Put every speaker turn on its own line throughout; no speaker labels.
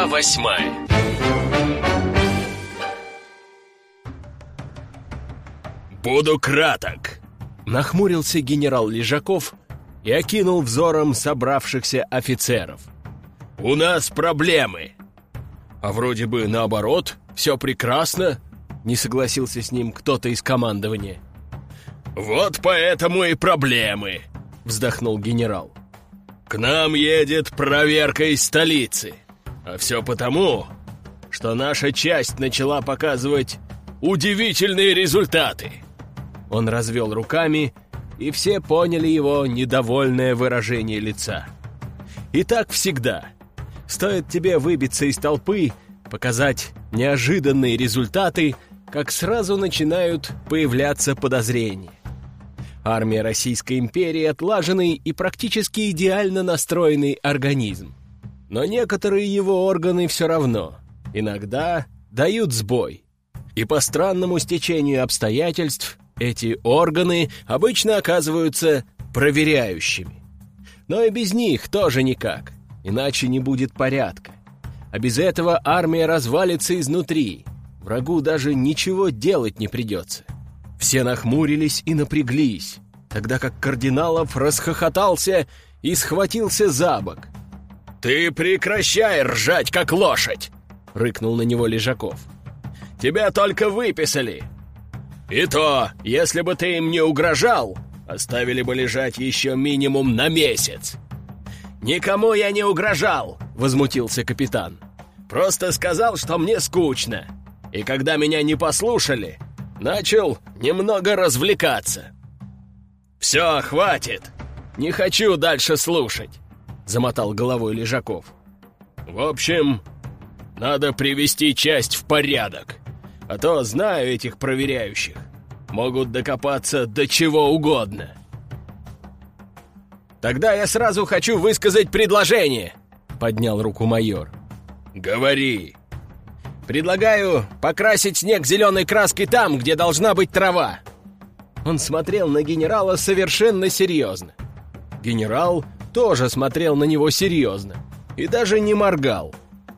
Глава 8.
«Буду краток», — нахмурился генерал Лежаков и окинул взором собравшихся офицеров. «У нас проблемы». «А вроде бы наоборот, все прекрасно», — не согласился с ним кто-то из командования. «Вот поэтому и проблемы», — вздохнул генерал. «К нам едет проверка из столицы, а все потому, что наша часть начала показывать удивительные результаты». Он развел руками, и все поняли его недовольное выражение лица. И так всегда. Стоит тебе выбиться из толпы, показать неожиданные результаты, как сразу начинают появляться подозрения. Армия Российской империи — отлаженный и практически идеально настроенный организм. Но некоторые его органы все равно иногда дают сбой. И по странному стечению обстоятельств эти органы обычно оказываются проверяющими. Но и без них тоже никак, иначе не будет порядка. А без этого армия развалится изнутри. Врагу даже ничего делать не придется. Все нахмурились и напряглись, тогда как Кардиналов расхохотался и схватился за бок. «Ты прекращай ржать, как лошадь!» — рыкнул на него Лежаков. «Тебя только выписали. И то, если бы ты им не угрожал, оставили бы лежать еще минимум на месяц». «Никому я не угрожал!» — возмутился капитан. «Просто сказал, что мне скучно. И когда меня не послушали, начал немного развлекаться». «Все, хватит! Не хочу дальше слушать!» — замотал головой Лежаков. «В общем, надо привести часть в порядок, а то знаю этих проверяющих. Могут докопаться до чего угодно». «Тогда я сразу хочу высказать предложение», — поднял руку майор. «Говори». «Предлагаю покрасить снег зеленой краской там, где должна быть трава». Он смотрел на генерала совершенно серьезно. Генерал тоже смотрел на него серьезно и даже не моргал.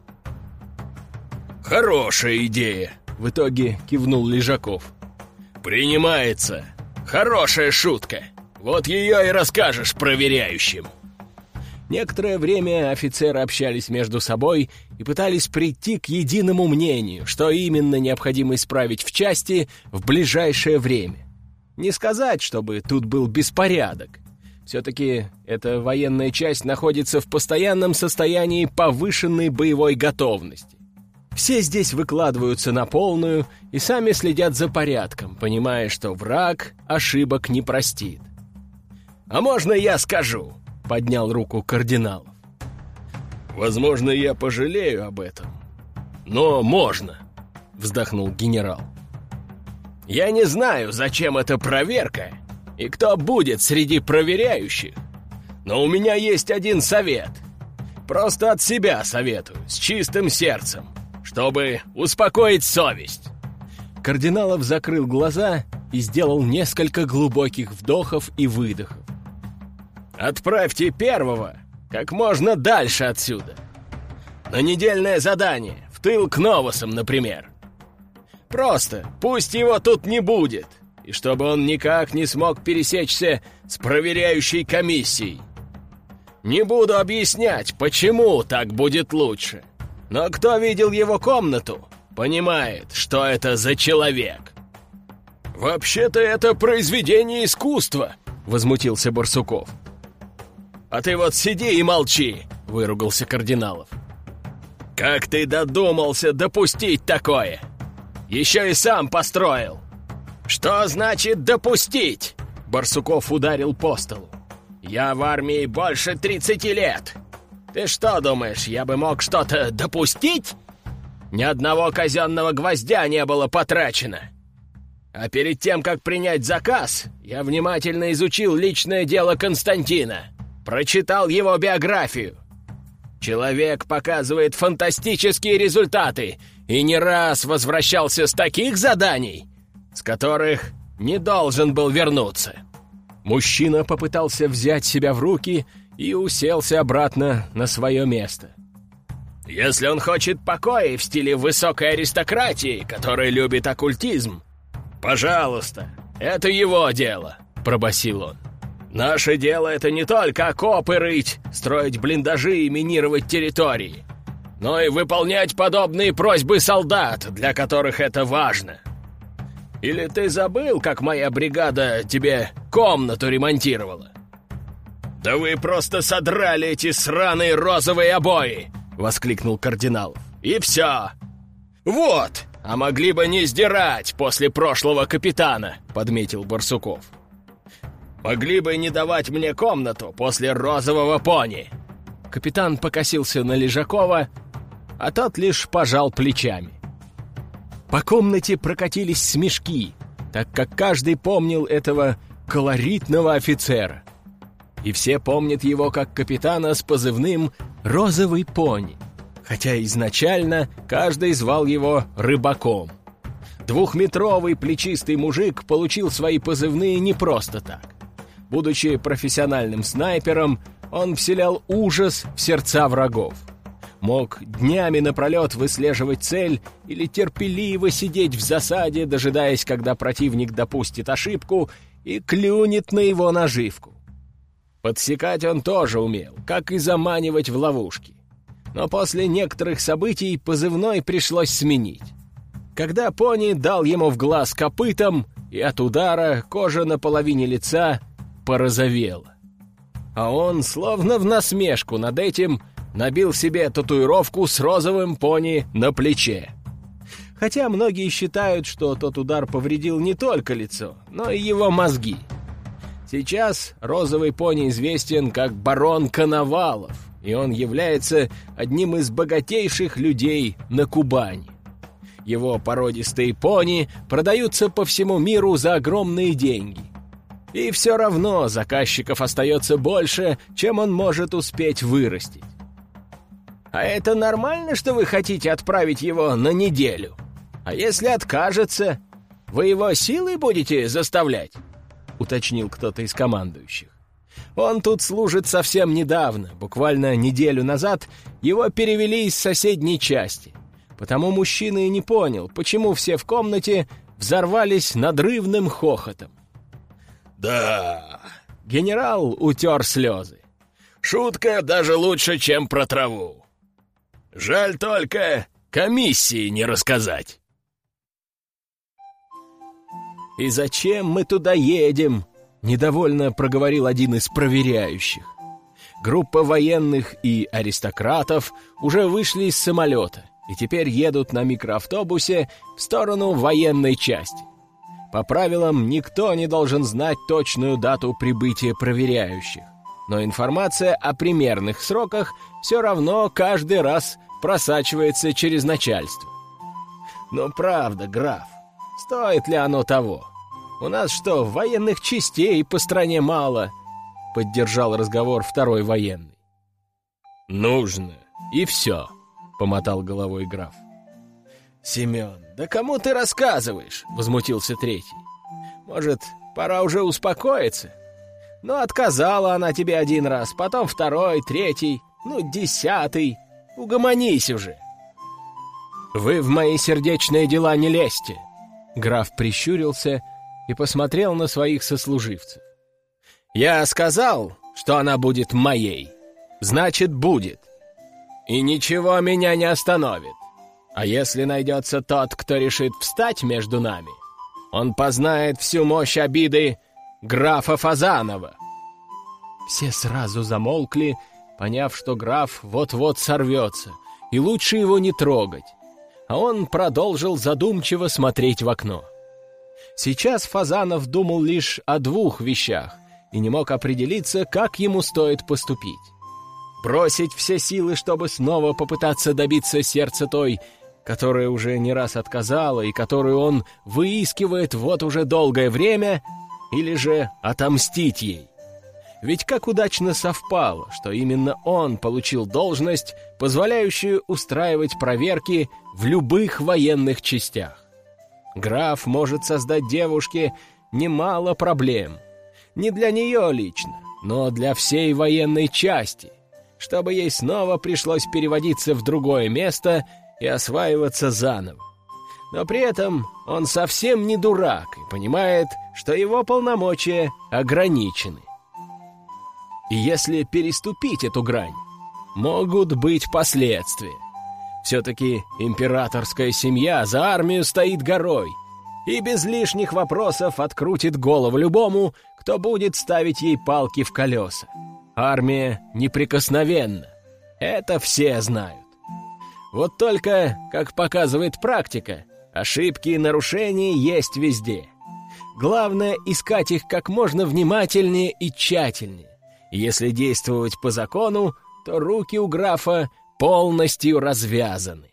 «Хорошая идея», — в итоге кивнул Лежаков. «Принимается. Хорошая шутка. Вот ее и расскажешь проверяющим». Некоторое время офицеры общались между собой и пытались прийти к единому мнению, что именно необходимо исправить в части в ближайшее время. Не сказать, чтобы тут был беспорядок. Все-таки эта военная часть находится в постоянном состоянии повышенной боевой готовности. Все здесь выкладываются на полную и сами следят за порядком, понимая, что враг ошибок не простит. «А можно я скажу?» — поднял руку Кардиналов. «Возможно, я пожалею об этом, но можно», — вздохнул генерал. «Я не знаю, зачем эта проверка и кто будет среди проверяющих, но у меня есть один совет. Просто от себя советую, с чистым сердцем, чтобы успокоить совесть». Кардиналов закрыл глаза и сделал несколько глубоких вдохов и выдохов. «Отправьте первого как можно дальше отсюда. На недельное задание, в тыл к Новосам, например. Просто пусть его тут не будет, и чтобы он никак не смог пересечься с проверяющей комиссией. Не буду объяснять, почему так будет лучше, но кто видел его комнату, понимает, что это за человек». «Вообще-то это произведение искусства», — возмутился Барсуков. «А ты вот сиди и молчи», — выругался Кардиналов. «Как ты додумался допустить такое? Еще и сам построил». «Что значит допустить?» — Барсуков ударил по столу. «Я в армии больше 30 лет. Ты что думаешь, я бы мог что-то допустить? Ни одного казенного гвоздя не было потрачено. А перед тем, как принять заказ, я внимательно изучил личное дело Константина. Прочитал его биографию. Человек показывает фантастические результаты и не раз возвращался с таких заданий, с которых не должен был вернуться». Мужчина попытался взять себя в руки и уселся обратно на свое место. Если он хочет покоя в стиле высокой аристократии, которая любит оккультизм, пожалуйста, это его дело», — пробасил он. «Наше дело — это не только окопы рыть, строить блиндажи и минировать территории, но и выполнять подобные просьбы солдат, для которых это важно. Или ты забыл, как моя бригада тебе комнату ремонтировала?» «Да вы просто содрали эти сраные розовые обои!» — воскликнул кардинал. «И все! Вот! А могли бы не сдирать после прошлого капитана!» — подметил Барсуков. «Могли бы не давать мне комнату после розового пони!» Капитан покосился на Лежакова, а тот лишь пожал плечами. По комнате прокатились смешки, так как каждый помнил этого колоритного офицера. И все помнят его как капитана с позывным «Розовый пони», хотя изначально каждый звал его «Рыбаком». Двухметровый плечистый мужик получил свои позывные не просто так. Будучи профессиональным снайпером, он вселял ужас в сердца врагов. Мог днями напролет выслеживать цель или терпеливо сидеть в засаде, дожидаясь, когда противник допустит ошибку и клюнет на его наживку. Подсекать он тоже умел, как и заманивать в ловушки. Но после некоторых событий позывной пришлось сменить. Когда пони дал ему в глаз копытом, и от удара кожа на половине лица порозовела. А он, словно в насмешку над этим, набил себе татуировку с розовым пони на плече. Хотя многие считают, что тот удар повредил не только лицо, но и его мозги. Сейчас розовый пони известен как барон Коновалов, и он является одним из богатейших людей на Кубани. Его породистые пони продаются по всему миру за огромные деньги. И все равно заказчиков остается больше, чем он может успеть вырастить. «А это нормально, что вы хотите отправить его на неделю? А если откажется, вы его силой будете заставлять?» — уточнил кто-то из командующих. Он тут служит совсем недавно, буквально неделю назад его перевели из соседней части. Потому мужчина и не понял, почему все в комнате взорвались надрывным хохотом. «Да...» — генерал утер слезы. «Шутка даже лучше, чем про траву. Жаль только комиссии не рассказать». «И зачем мы туда едем?» — недовольно проговорил один из проверяющих. Группа военных и аристократов уже вышли из самолета и теперь едут на микроавтобусе в сторону военной части. По правилам, никто не должен знать точную дату прибытия проверяющих, но информация о примерных сроках все равно каждый раз просачивается через начальство. Но правда, граф, стоит ли оно того? У нас что, военных частей по стране мало? Поддержал разговор второй военный. Нужно, и все, помотал головой граф. «Семен, да кому ты рассказываешь?» — возмутился третий. «Может, пора уже успокоиться? Ну, отказала она тебе один раз, потом второй, третий, 10. Угомонись уже!» «Вы в мои сердечные дела не лезьте!» Граф прищурился и посмотрел на своих сослуживцев. «Я сказал, что она будет моей. Значит, будет. И ничего меня не остановит. А если найдется тот, кто решит встать между нами, он познает всю мощь обиды графа Фазанова». Все сразу замолкли, поняв, что граф вот-вот сорвется, и лучше его не трогать. А он продолжил задумчиво смотреть в окно. Сейчас Фазанов думал лишь о двух вещах и не мог определиться, как ему стоит поступить. Бросить все силы, чтобы снова попытаться добиться сердца той, которая уже не раз отказала и которую он выискивает вот уже долгое время, или же отомстить ей. Ведь как удачно совпало, что именно он получил должность, позволяющую устраивать проверки в любых военных частях. Граф может создать девушке немало проблем. Не для нее лично, но для всей военной части. чтобы ей снова пришлось переводиться в другое место и осваиваться заново. Но при этом он совсем не дурак и понимает, что его полномочия ограничены. И если переступить эту грань, могут быть последствия. Все-таки императорская семья за армию стоит горой и без лишних вопросов открутит голову любому, кто будет ставить ей палки в колеса. Армия неприкосновенна. Это все знают. Вот только, как показывает практика, ошибки и нарушения есть везде. Главное — искать их как можно внимательнее и тщательнее. Если действовать по закону, то руки у графа полностью развязаны.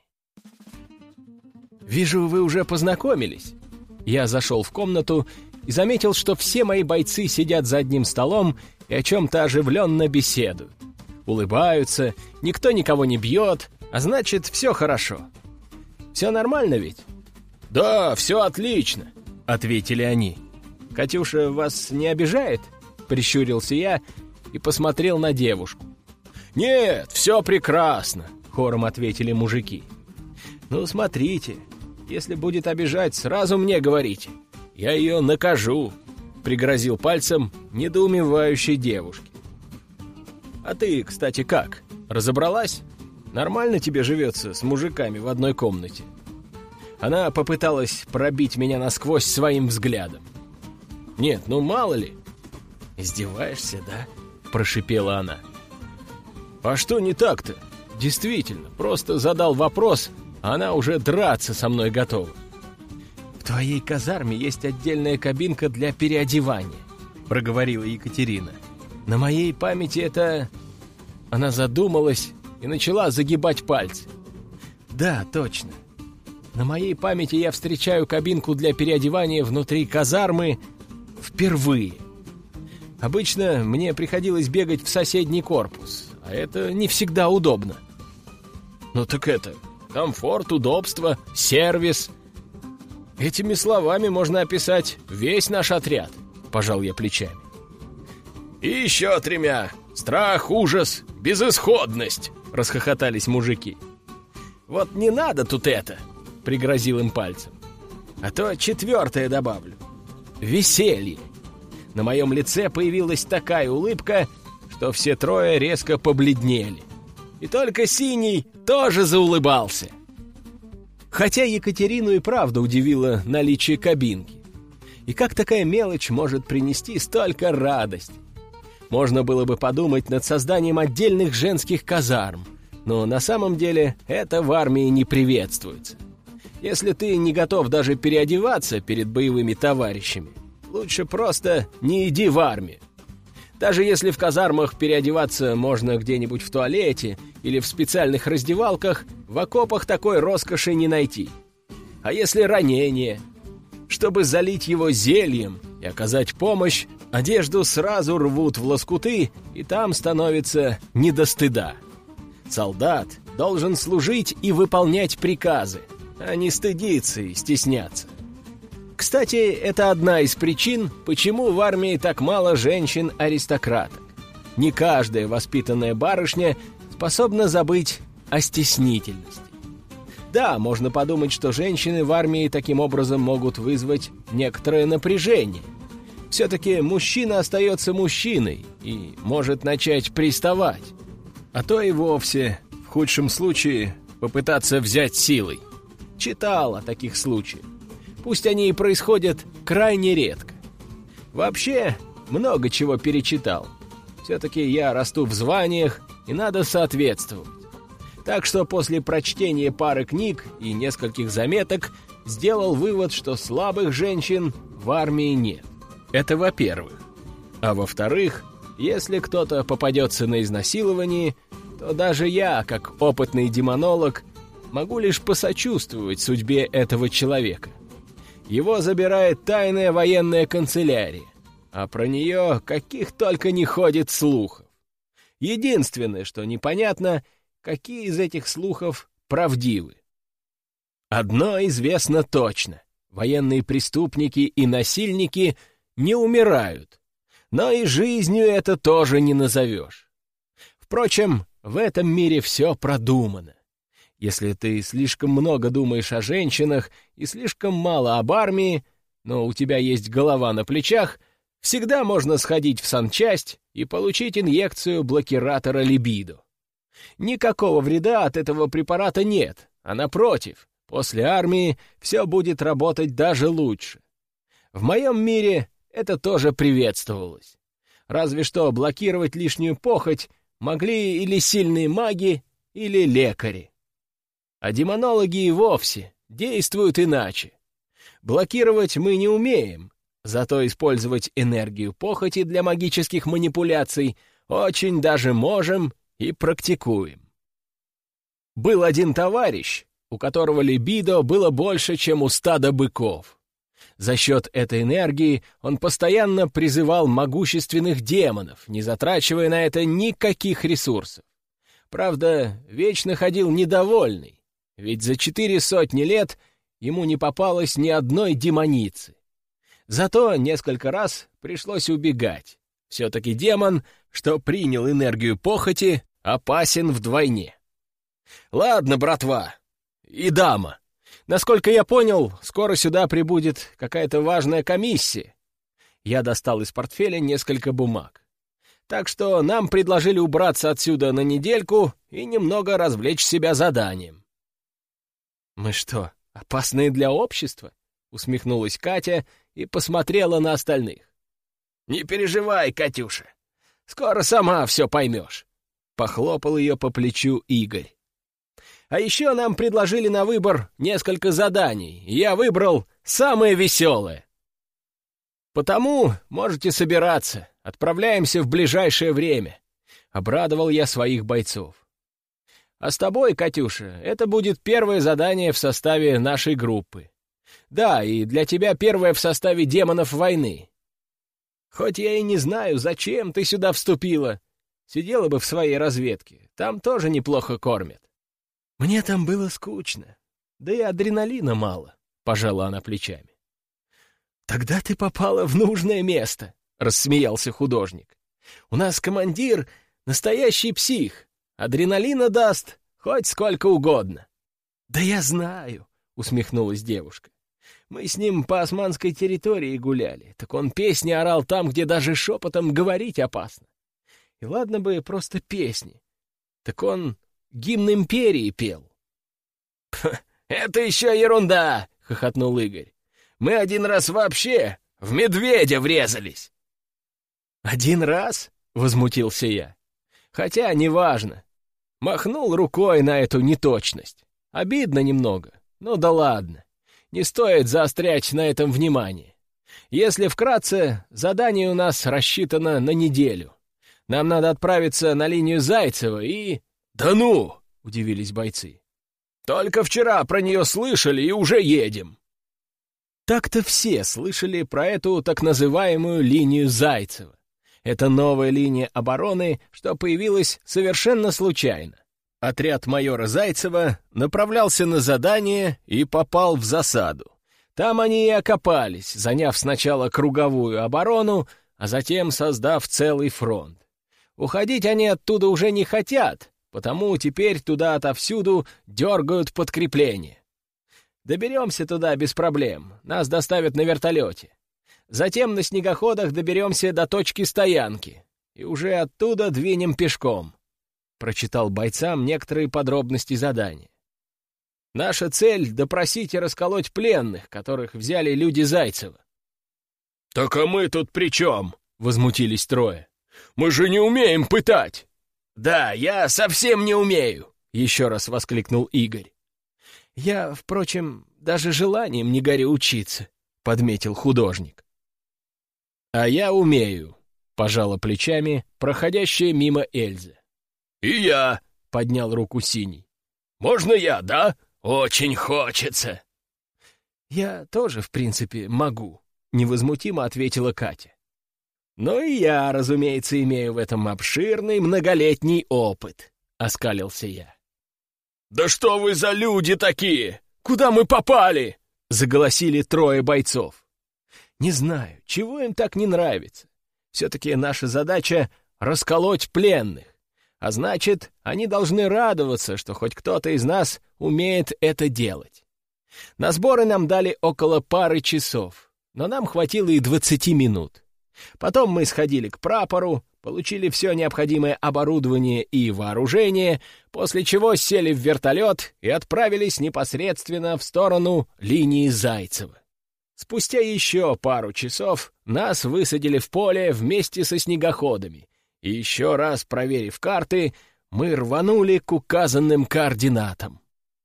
«Вижу, вы уже познакомились». Я зашел в комнату и заметил, что все мои бойцы сидят за одним столом и о чем-то оживленно беседуют. Улыбаются, никто никого не бьет, а значит, все хорошо. «Все нормально ведь?» «Да, все отлично», — ответили они. «Катюша вас не обижает?» — прищурился я и посмотрел на девушку. «Нет, все прекрасно», — хором ответили мужики. «Ну, смотрите, если будет обижать, сразу мне говорите. Я ее накажу», — пригрозил пальцем недоумевающей девушке. «А ты, кстати, как? Разобралась? Нормально тебе живется с мужиками в одной комнате?» Она попыталась пробить меня насквозь своим взглядом. «Нет, ну мало ли». «Издеваешься, да?» — прошипела она. «А что не так-то? Действительно, просто задал вопрос, а она уже драться со мной готова». «В твоей казарме есть отдельная кабинка для переодевания», — проговорила Екатерина. «На моей памяти это...» Она задумалась и начала загибать пальцы. «Да, точно. На моей памяти я встречаю кабинку для переодевания внутри казармы впервые. Обычно мне приходилось бегать в соседний корпус, а это не всегда удобно». «Ну так это, комфорт, удобство, сервис. Этими словами можно описать весь наш отряд», — пожал я плечами. «И еще 3: страх, ужас, безысходность», — расхохотались мужики. «Вот не надо тут это», — пригрозил им пальцем. «А то 4 добавлю. Веселье». На моем лице появилась такая улыбка, что все 3 резко побледнели. И только Синий тоже заулыбался. Хотя Екатерину и правда удивило наличие кабинки. И как такая мелочь может принести столько радости? Можно было бы подумать над созданием отдельных женских казарм, но на самом деле это в армии не приветствуется. Если ты не готов даже переодеваться перед боевыми товарищами, лучше просто не иди в армию. Даже если в казармах переодеваться можно где-нибудь в туалете или в специальных раздевалках, в окопах такой роскоши не найти. А если ранение? Чтобы залить его зельем и оказать помощь, одежду сразу рвут в лоскуты, и там становится не до стыда. Солдат должен служить и выполнять приказы, а не стыдиться и стесняться. Кстати, это одна из причин, почему в армии так мало женщин-аристократок. Не каждая воспитанная барышня способна забыть о стеснительности. Да, можно подумать, что женщины в армии таким образом могут вызвать некоторое напряжение. Все-таки мужчина остается мужчиной и может начать приставать. А то и вовсе, в худшем случае, попытаться взять силой. Читал о таких случаях. Пусть они и происходят крайне редко. Вообще, много чего перечитал. Все-таки я расту в званиях, и надо соответствовать. Так что после прочтения пары книг и нескольких заметок сделал вывод, что слабых женщин в армии нет. Это во-первых. А во-вторых, если кто-то попадется на изнасиловании, то даже я, как опытный демонолог, могу лишь посочувствовать судьбе этого человека. Его забирает тайная военная канцелярия, а про нее каких только не ходит слухов. Единственное, что непонятно, какие из этих слухов правдивы. Одно известно точно: военные преступники и насильники не умирают, но и жизнью это тоже не назовешь. Впрочем, В этом мире все продумано. Если ты слишком много думаешь о женщинах и слишком мало об армии, но у тебя есть голова на плечах, всегда можно сходить в санчасть и получить инъекцию блокиратора либидо. Никакого вреда от этого препарата нет, а напротив, после армии все будет работать даже лучше. В моем мире это тоже приветствовалось. Разве что блокировать лишнюю похоть могли или сильные маги, или лекари. А демонологи и вовсе действуют иначе. Блокировать мы не умеем, зато использовать энергию похоти для магических манипуляций очень даже можем и практикуем. Был один товарищ, у которого либидо было больше, чем у стада быков. За счет этой энергии он постоянно призывал могущественных демонов, не затрачивая на это никаких ресурсов. Правда, вечно ходил недовольный, ведь за 400 лет ему не попалось ни одной демоницы. Зато несколько раз пришлось убегать. Все-таки демон, что принял энергию похоти, опасен вдвойне. Ладно, братва и дама. Насколько я понял, скоро сюда прибудет какая-то важная комиссия. Я достал из портфеля несколько бумаг. Так что нам предложили убраться отсюда на недельку и немного развлечь себя заданием. «Мы что, опасные для общества?» — усмехнулась Катя и посмотрела на остальных. «Не переживай, Катюша, скоро сама все поймешь», — похлопал ее по плечу Игорь. А еще нам предложили на выбор несколько заданий, и я выбрал самое веселое. Потому можете собираться, отправляемся в ближайшее время. Обрадовал я своих бойцов. А с тобой, Катюша, это будет первое задание в составе нашей группы. Да, и для тебя первое в составе демонов войны. Хоть я и не знаю, зачем ты сюда вступила. Сидела бы в своей разведке, там тоже неплохо кормят. «Мне там было скучно, да и адреналина мало», — пожала она плечами. «Тогда ты попала в нужное место», — рассмеялся художник. «У нас командир — настоящий псих, адреналина даст хоть сколько угодно». «Да я знаю», — усмехнулась девушка. «Мы с ним по османской территории гуляли, так он песни орал там, где даже шепотом говорить опасно. И ладно бы просто песни, так он гимн империи пел».
«Это еще ерунда!» — хохотнул Игорь. «Мы один раз вообще в медведя врезались!»
«Один раз?» — возмутился я. «Хотя неважно. Махнул рукой на эту неточность. Обидно немного, но да ладно. Не стоит заострять на этом внимание. Если вкратце, задание у нас рассчитано на неделю. Нам надо отправиться на линию Зайцева и...»
«Да ну!»
— удивились бойцы.
«Только вчера про нее слышали и уже едем».
Так-то все слышали про эту так называемую линию Зайцева. Это новая линия обороны, что появилась совершенно случайно. Отряд майора Зайцева направлялся на задание и попал в засаду. Там они и окопались, заняв сначала круговую оборону, а затем создав целый фронт. Уходить они оттуда уже не хотят, потому теперь туда отовсюду дергают подкрепление. Доберемся туда без проблем, нас доставят на вертолете. Затем на снегоходах доберемся до точки стоянки, и уже оттуда двинем пешком. Прочитал бойцам некоторые подробности задания. Наша цель — допросить и расколоть пленных, которых взяли люди Зайцева.
«Так а мы тут при чем?»
— возмутились трое.
«Мы же не умеем пытать!»
«Да, я совсем не умею!» — еще раз воскликнул Игорь. «Я, впрочем, даже желанием не горю учиться», — подметил художник. «А я умею», — пожала плечами проходящая мимо Эльза.
«И я»,
— поднял руку Синий.
«Можно я, да? Очень хочется».
«Я тоже, в принципе, могу», — невозмутимо ответила Катя. «Но и я, разумеется, имею в этом обширный многолетний опыт», — оскалился я.
«Да что вы за люди такие? Куда мы попали?»
— заголосили трое бойцов. «Не знаю, чего им так не нравится. Все-таки наша задача — расколоть пленных.
А значит, они должны радоваться, что хоть кто-то из нас умеет это делать. На сборы нам дали около пары часов, но нам хватило и 20 минут. Потом мы сходили к прапору, получили все необходимое оборудование и вооружение, после чего сели в вертолет и отправились непосредственно в сторону линии Зайцева. Спустя еще пару часов нас высадили в поле вместе со снегоходами, и еще раз проверив карты, мы рванули к указанным координатам.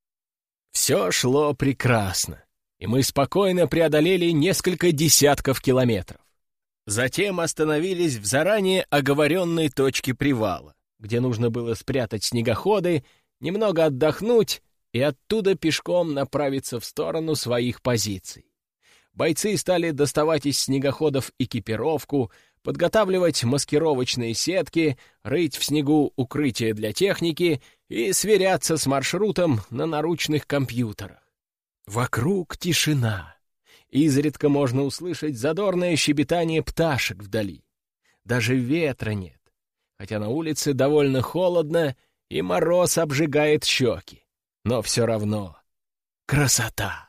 Все шло прекрасно, и мы спокойно преодолели несколько десятков километров. Затем остановились в заранее оговоренной точке привала, где нужно было спрятать снегоходы, немного отдохнуть и оттуда пешком направиться в сторону своих позиций. Бойцы стали доставать из снегоходов экипировку, подготавливать маскировочные сетки, рыть в снегу укрытия для техники и сверяться с маршрутом на наручных компьютерах. Вокруг тишина. Изредка можно услышать задорное щебетание пташек вдали. Даже ветра нет, хотя на улице довольно холодно и мороз обжигает щеки. Но все равно красота!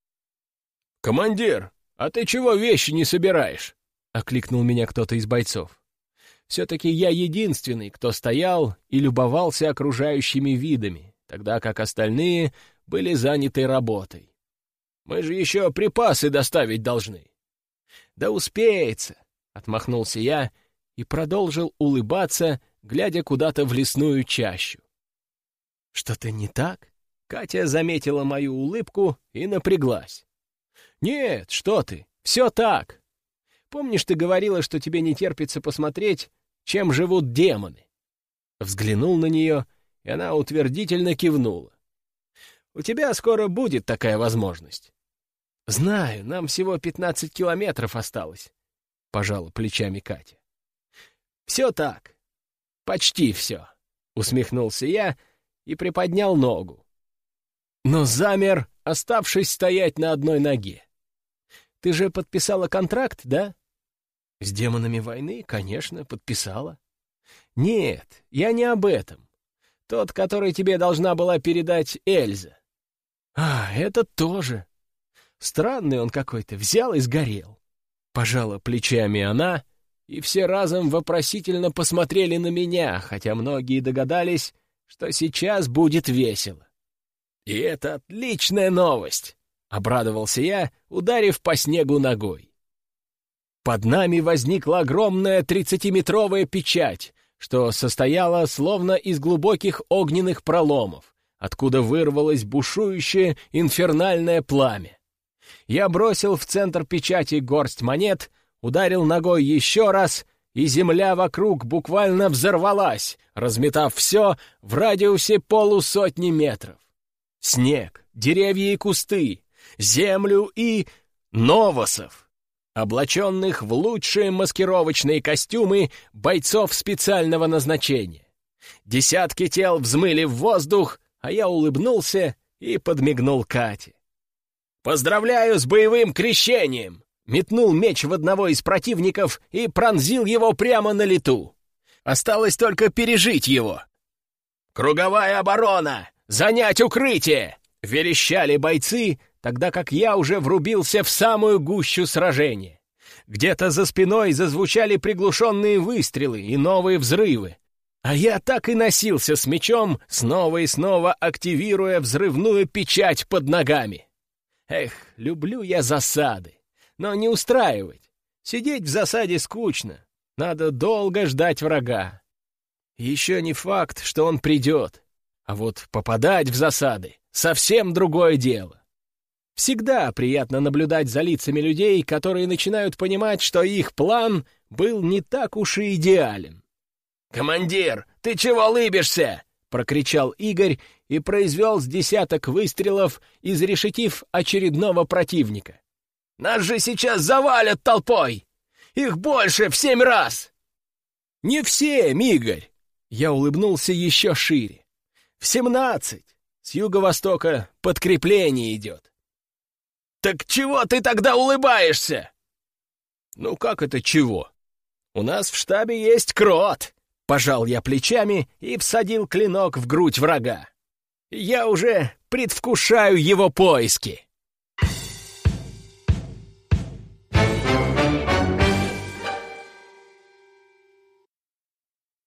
«Командир, а ты чего вещи не собираешь?» — окликнул меня кто-то из бойцов. Все-таки я единственный, кто стоял и любовался окружающими видами, тогда как остальные были заняты работой. «Мы же еще припасы доставить должны». «Да успеется», — отмахнулся я и продолжил улыбаться, глядя куда-то в лесную чащу. «Что-то не так?» Катя заметила мою улыбку и напряглась. «Нет, что ты, все так. Помнишь, ты говорила, что тебе не терпится посмотреть, чем живут демоны?» Взглянул на нее, и она утвердительно кивнула. «У тебя скоро будет такая возможность». «Знаю, нам всего 15 километров осталось», — пожала плечами Катя. «Все так. Почти все», — усмехнулся я и приподнял ногу. Но замер, оставшись стоять на одной ноге. «Ты же подписала контракт, да?» «С демонами войны, конечно, подписала». «Нет, я не об этом. Тот, который тебе должна была передать Эльза». «А, это тоже. Странный он какой-то, взял и сгорел». Пожала плечами она, и все разом вопросительно посмотрели на меня, хотя многие догадались, что сейчас будет весело. «И это отличная новость!» — обрадовался я, ударив по снегу ногой. Под нами возникла огромная 30-метровая печать, что состояла словно из глубоких огненных проломов, откуда вырвалось бушующее инфернальное пламя. Я бросил в центр печати горсть монет, ударил ногой еще раз, и земля вокруг буквально взорвалась, разметав все в радиусе 50 метров. Снег, деревья и кусты, землю и новосов, облаченных в лучшие маскировочные костюмы бойцов специального назначения. Десятки тел взмыли в воздух, а я улыбнулся и подмигнул Кате. «Поздравляю с боевым крещением!» Метнул меч в одного из противников и пронзил его прямо на лету. Осталось только пережить его. «Круговая оборона! Занять укрытие!» — верещали бойцы, тогда как я уже врубился в самую гущу сражения. Где-то за спиной зазвучали приглушенные выстрелы и новые взрывы. А я так и носился с мечом, снова и снова активируя взрывную печать под ногами. Эх, люблю я засады. Но не устраивать. Сидеть в засаде скучно. Надо долго ждать врага. Еще не факт, что он придет. А вот попадать в засады — совсем другое дело. Всегда приятно наблюдать за лицами людей, которые начинают понимать, что их план был не так уж и идеален. «Командир, ты чего лыбишься?» — прокричал Игорь и произвел с десяток выстрелов, изрешетив очередного противника. «Нас же сейчас завалят толпой! Их больше в 7 раз!» «Не все, Игорь!» Я улыбнулся еще шире. «В 17! С юго-востока подкрепление идет!» «Так чего ты тогда улыбаешься?» «Ну как это чего? У нас в штабе есть крот!» Пожал я плечами и всадил клинок в грудь врага. Я уже предвкушаю его поиски.